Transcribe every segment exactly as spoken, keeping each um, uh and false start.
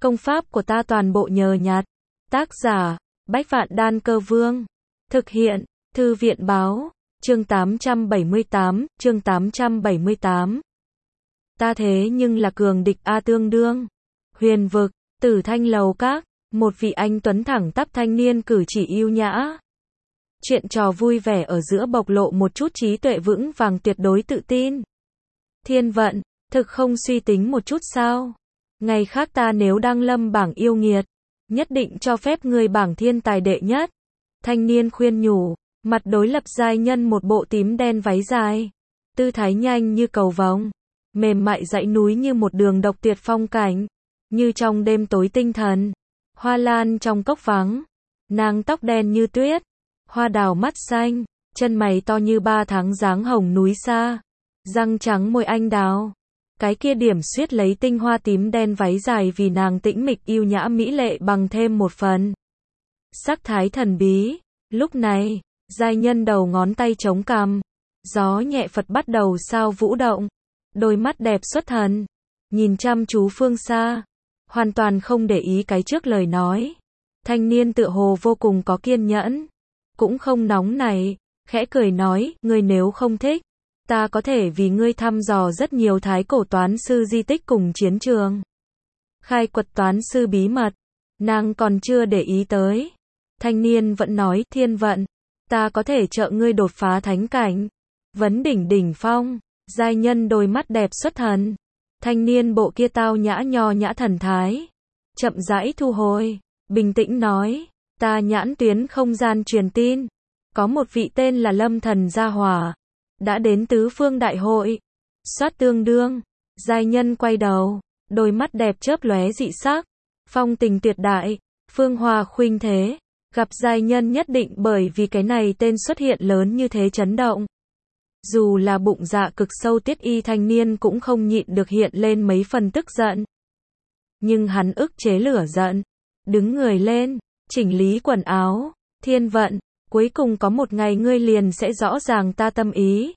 Công pháp của ta toàn bộ nhờ nhặt. Tác giả, Bách Vạn Đan Cơ Vương. Thực hiện, Thư viện Báo. Chương tám trăm bảy mươi tám, chương tám trăm bảy mươi tám. Ta thế nhưng là cường địch A tương đương. Huyền vực, Tử Thanh lầu các, một vị anh tuấn thẳng tắp thanh niên cử chỉ yêu nhã. Chuyện trò vui vẻ ở giữa bộc lộ một chút trí tuệ vững vàng tuyệt đối tự tin. Thiên vận, thực không suy tính một chút sao? Ngày khác ta nếu đăng lâm bảng yêu nghiệt, nhất định cho phép ngươi bảng thiên tài đệ nhất. Thanh niên khuyên nhủ, mặt đối lập giai nhân một bộ tím đen váy dài. Tư thái nhanh như cầu vồng, mềm mại dãy núi như một đường độc tuyệt phong cảnh, như trong đêm tối tinh thần. Hoa lan trong cốc vắng, nàng tóc đen như tuyết, hoa đào mắt xanh, chân mày to như ba tháng dáng hồng núi xa, răng trắng môi anh đào. Cái kia điểm xuyết lấy tinh hoa tím đen váy dài vì nàng tĩnh mịch yêu nhã mỹ lệ bằng thêm một phần sắc thái thần bí. Lúc này, giai nhân đầu ngón tay chống cằm, gió nhẹ phật bắt đầu sao vũ động, đôi mắt đẹp xuất thần, nhìn chăm chú phương xa, hoàn toàn không để ý cái trước lời nói. Thanh niên tựa hồ vô cùng có kiên nhẫn, cũng không nóng nảy, khẽ cười nói, ngươi nếu không thích, ta có thể vì ngươi thăm dò rất nhiều thái cổ toán sư di tích cùng chiến trường. Khai quật toán sư bí mật, nàng còn chưa để ý tới. Thanh niên vẫn nói, thiên vận, ta có thể trợ ngươi đột phá thánh cảnh, vấn đỉnh đỉnh phong. Giai nhân đôi mắt đẹp xuất thần, thanh niên bộ kia tao nhã nho nhã thần thái, chậm rãi thu hồi, bình tĩnh nói, ta nhãn tuyến không gian truyền tin, có một vị tên là Lâm Thần gia hỏa, đã đến tứ phương đại hội, soát tương đương. Giai nhân quay đầu, đôi mắt đẹp chớp lóe dị sắc, phong tình tuyệt đại, phương hòa khuynh thế. Gặp giai nhân nhất định bởi vì cái này tên xuất hiện lớn như thế chấn động. Dù là bụng dạ cực sâu tiết y thanh niên cũng không nhịn được hiện lên mấy phần tức giận. Nhưng hắn ức chế lửa giận, đứng người lên, chỉnh lý quần áo. Thiên vận, cuối cùng có một ngày ngươi liền sẽ rõ ràng ta tâm ý.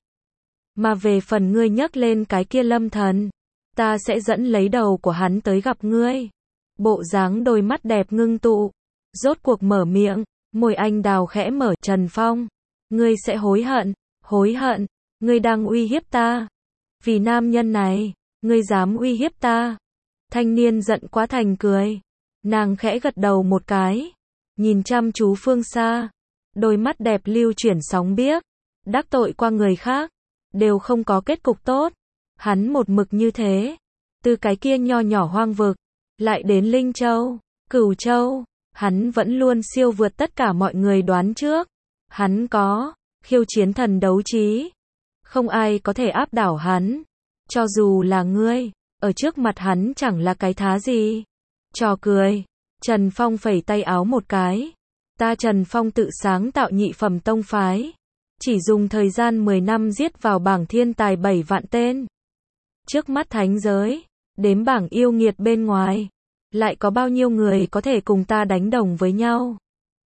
Mà về phần ngươi nhắc lên cái kia Lâm Thần, ta sẽ dẫn lấy đầu của hắn tới gặp ngươi. Bộ dáng đôi mắt đẹp ngưng tụ, rốt cuộc mở miệng, môi anh đào khẽ mở, Trần Phong, ngươi sẽ hối hận, hối hận, ngươi đang uy hiếp ta. Vì nam nhân này, ngươi dám uy hiếp ta. Thanh niên giận quá thành cười, nàng khẽ gật đầu một cái, nhìn chăm chú phương xa, đôi mắt đẹp lưu chuyển sóng biếc, đắc tội qua người khác, đều không có kết cục tốt. Hắn một mực như thế, từ cái kia nho nhỏ hoang vực, lại đến Linh Châu, Cửu Châu. Hắn vẫn luôn siêu vượt tất cả mọi người đoán trước. Hắn có khiêu chiến thần đấu trí, không ai có thể áp đảo hắn. Cho dù là ngươi, ở trước mặt hắn chẳng là cái thá gì. Trò cười. Trần Phong phẩy tay áo một cái. Ta Trần Phong tự sáng tạo nhị phẩm tông phái, chỉ dùng thời gian mười năm giết vào bảng thiên tài bảy vạn tên. Trước mắt thánh giới, đếm bảng yêu nghiệt bên ngoài, lại có bao nhiêu người có thể cùng ta đánh đồng với nhau?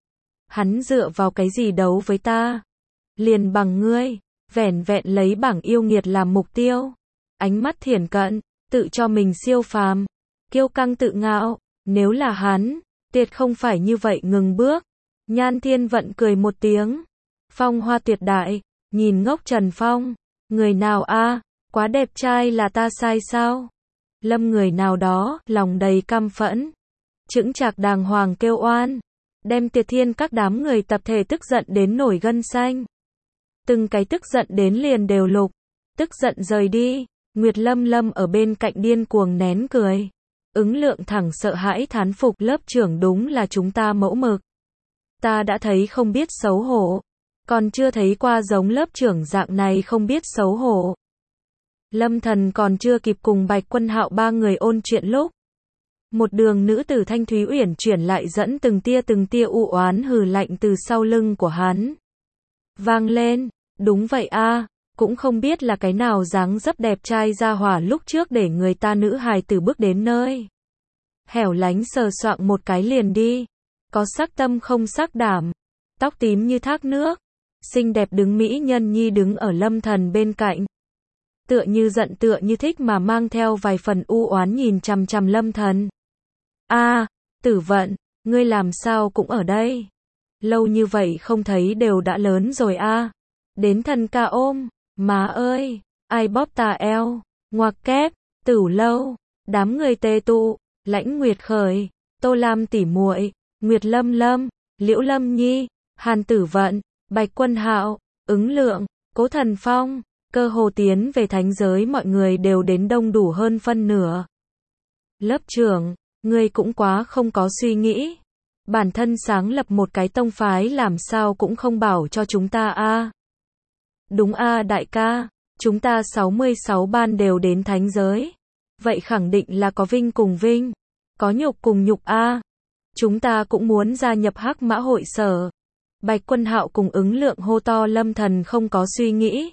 Hắn dựa vào cái gì đấu với ta? Liền bằng ngươi, vẻn vẹn lấy bảng yêu nghiệt làm mục tiêu. Ánh mắt thiển cận, tự cho mình siêu phàm, kiêu căng tự ngạo. Nếu là hắn, tuyệt không phải như vậy ngừng bước. Nhan Thiên Vận cười một tiếng, phong hoa tuyệt đại, nhìn ngốc Trần Phong. Người nào a? Quá đẹp trai là ta sai sao? Lâm người nào đó, lòng đầy căm phẫn, chững chạc đàng hoàng kêu oan, đem Tiệt Thiên các đám người tập thể tức giận đến nổi gân xanh. Từng cái tức giận đến liền đều lục, tức giận rời đi. Nguyệt Lâm Lâm ở bên cạnh điên cuồng nén cười, ứng lượng thẳng sợ hãi thán phục, lớp trưởng đúng là chúng ta mẫu mực. Ta đã thấy không biết xấu hổ, còn chưa thấy qua giống lớp trưởng dạng này không biết xấu hổ. Lâm Thần còn chưa kịp cùng Bạch Quân Hạo ba người ôn chuyện lúc, một đường nữ tử thanh thúy uyển chuyển lại dẫn từng tia từng tia u oán hừ lạnh từ sau lưng của hắn vang lên. Đúng vậy a, cũng không biết là cái nào dáng dấp đẹp trai ra hỏa lúc trước để người ta nữ hài tử bước đến nơi hẻo lánh sờ soạng một cái liền đi. Có sắc tâm không sắc đảm, tóc tím như thác nước, xinh đẹp đứng mỹ nhân nhi đứng ở Lâm Thần bên cạnh, tựa như giận tựa như thích mà mang theo vài phần u oán nhìn chằm chằm Lâm Thần. A, Tử Vận, ngươi làm sao cũng ở đây? Lâu như vậy không thấy đều đã lớn rồi a. Đến thần ca ôm, má ơi, ai bóp tà eo, ngoặc kép, Tửu Lâu, đám người tề tụ, Lãnh Nguyệt khởi, Tô Lam tỷ muội, Nguyệt Lâm Lâm, Liễu Lâm Nhi, Hàn Tử Vận, Bạch Quân Hạo, Ứng Lượng, Cố Thần Phong, cơ hồ tiến về thánh giới mọi người đều đến đông đủ hơn phân nửa. Lớp trưởng, ngươi cũng quá không có suy nghĩ. Bản thân sáng lập một cái tông phái làm sao cũng không bảo cho chúng ta a. Đúng a đại ca, chúng ta sáu mươi sáu ban đều đến thánh giới. Vậy khẳng định là có vinh cùng vinh, có nhục cùng nhục a. Chúng ta cũng muốn gia nhập Hắc Mã hội sở. Bạch Quân Hạo cùng Ứng Lượng hô to. Lâm Thần không có suy nghĩ.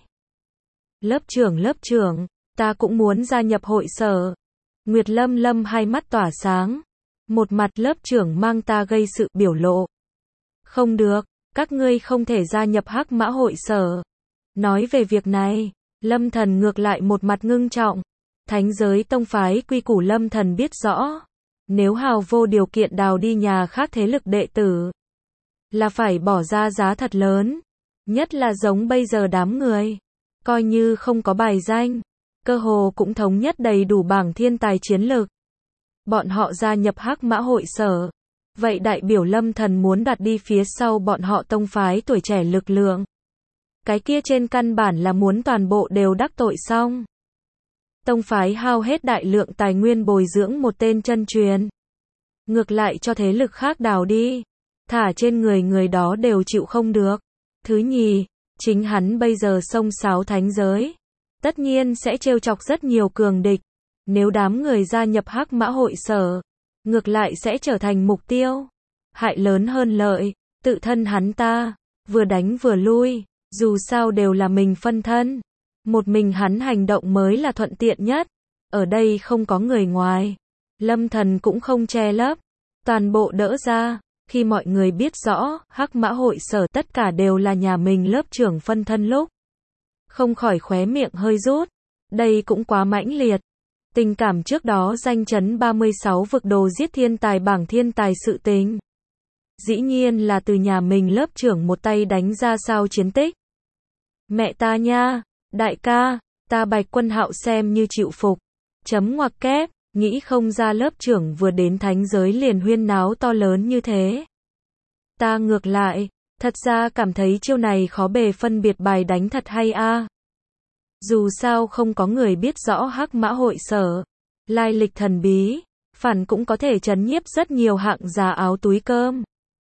Lớp trưởng lớp trưởng, ta cũng muốn gia nhập hội sở. Nguyệt Lâm Lâm hai mắt tỏa sáng. Một mặt lớp trưởng mang ta gây sự biểu lộ. Không được, các ngươi không thể gia nhập Hắc Mã hội sở. Nói về việc này, Lâm Thần ngược lại một mặt ngưng trọng. Thánh giới tông phái quy củ Lâm Thần biết rõ. Nếu hào vô điều kiện đào đi nhà khác thế lực đệ tử, là phải bỏ ra giá thật lớn. Nhất là giống bây giờ đám người, coi như không có bài danh, cơ hồ cũng thống nhất đầy đủ bảng thiên tài chiến lực. Bọn họ gia nhập Hắc Mã hội sở. Vậy đại biểu Lâm Thần muốn đặt đi phía sau bọn họ tông phái tuổi trẻ lực lượng. Cái kia trên căn bản là muốn toàn bộ đều đắc tội xong. Tông phái hao hết đại lượng tài nguyên bồi dưỡng một tên chân truyền. Ngược lại cho thế lực khác đào đi. Thả trên người người đó đều chịu không được. Thứ nhì, chính hắn bây giờ xông xáo thánh giới. Tất nhiên sẽ trêu chọc rất nhiều cường địch. Nếu đám người gia nhập Hắc Mã hội sở, ngược lại sẽ trở thành mục tiêu. Hại lớn hơn lợi, tự thân hắn ta, vừa đánh vừa lui, dù sao đều là mình phân thân. Một mình hắn hành động mới là thuận tiện nhất. Ở đây không có người ngoài. Lâm Thần cũng không che lấp. Toàn bộ đỡ ra. Khi mọi người biết rõ, Hắc Mã hội sở tất cả đều là nhà mình lớp trưởng phân thân lúc. Không khỏi khóe miệng hơi rút. Đây cũng quá mãnh liệt. Tình cảm trước đó danh chấn ba mươi sáu vực đồ giết thiên tài bảng thiên tài sự tình. Dĩ nhiên là từ nhà mình lớp trưởng một tay đánh ra sao chiến tích. Mẹ ta nha, đại ca, ta Bạch Quân Hạo xem như chịu phục. Chấm ngoặc kép, nghĩ không ra lớp trưởng vừa đến thánh giới liền huyên náo to lớn như thế. Ta ngược lại, thật ra cảm thấy chiêu này khó bề phân biệt bài đánh thật hay a. Dù sao không có người biết rõ Hắc Mã hội sở, lai lịch thần bí, phản cũng có thể trấn nhiếp rất nhiều hạng giá áo túi cơm.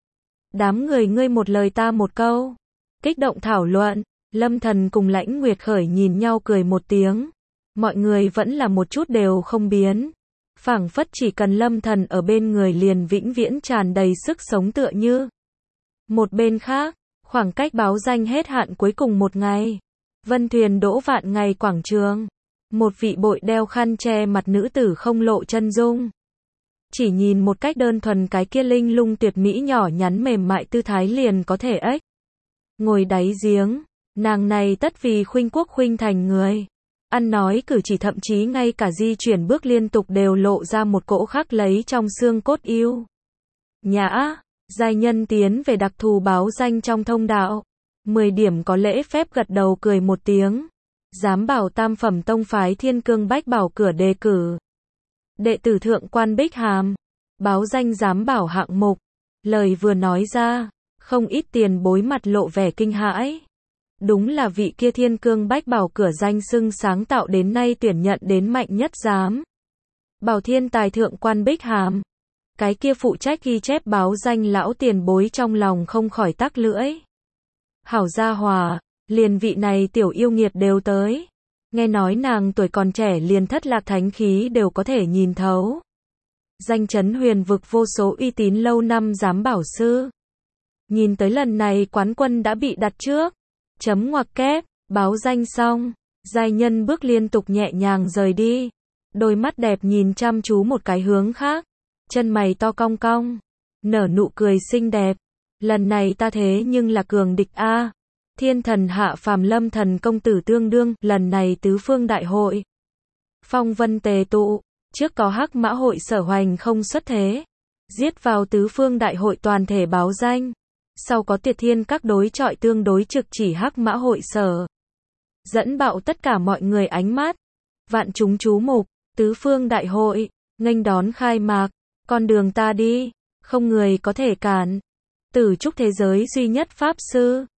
Đám người ngươi một lời ta một câu, kích động thảo luận, Lâm Thần cùng Lãnh Nguyệt khởi nhìn nhau cười một tiếng. Mọi người vẫn là một chút đều không biến. Phảng phất chỉ cần Lâm Thần ở bên người liền vĩnh viễn tràn đầy sức sống tựa như. Một bên khác, khoảng cách báo danh hết hạn cuối cùng một ngày. Vân thuyền đỗ vạn ngày quảng trường. Một vị bội đeo khăn che mặt nữ tử không lộ chân dung. Chỉ nhìn một cách đơn thuần cái kia linh lung tuyệt mỹ nhỏ nhắn mềm mại tư thái liền có thể ếch. Ngồi đáy giếng, nàng này tất vì khuynh quốc khuynh thành người. Ăn nói cử chỉ thậm chí ngay cả di chuyển bước liên tục đều lộ ra một cỗ khắc lấy trong xương cốt yêu. Nhã, giai nhân tiến về đặc thù báo danh trong thông đạo. mười điểm có lễ phép gật đầu cười một tiếng. Giám bảo tam phẩm tông phái Thiên Cương Bách Bảo cửa đề cử. Đệ tử Thượng Quan Bích Hàm. Báo danh giám bảo hạng mục. Lời vừa nói ra, không ít tiền bối mặt lộ vẻ kinh hãi. Đúng là vị kia Thiên Cương Bách Bảo cửa danh xưng sáng tạo đến nay tuyển nhận đến mạnh nhất giám bảo thiên tài Thượng Quan Bích Hàm. Cái kia phụ trách ghi chép báo danh lão tiền bối trong lòng không khỏi tắc lưỡi. Hảo gia hòa, liền vị này tiểu yêu nghiệt đều tới. Nghe nói nàng tuổi còn trẻ liền thất lạc thánh khí đều có thể nhìn thấu. Danh chấn huyền vực vô số uy tín lâu năm giám bảo sư. Nhìn tới lần này quán quân đã bị đặt trước. Chấm ngoặc kép, báo danh xong, giai nhân bước liên tục nhẹ nhàng rời đi. Đôi mắt đẹp nhìn chăm chú một cái hướng khác. Chân mày to cong cong, nở nụ cười xinh đẹp. Lần này ta thế nhưng là cường địch a. Thiên thần hạ phàm Lâm Thần công tử tương đương, lần này tứ phương đại hội. Phong vân tề tụ, Trước có Hắc Mã hội Sở hoành không xuất thế, giết vào tứ phương đại hội toàn thể báo danh. Sau có Tiệt Thiên các đối chọi tương đối trực chỉ Hắc Mã hội Sở. Dẫn bạo tất cả mọi người ánh mắt. Vạn chúng chú mục, tứ phương đại hội, nghênh đón khai mạc. Con đường ta đi, không người có thể cản. Tử trúc thế giới duy nhất Pháp Sư.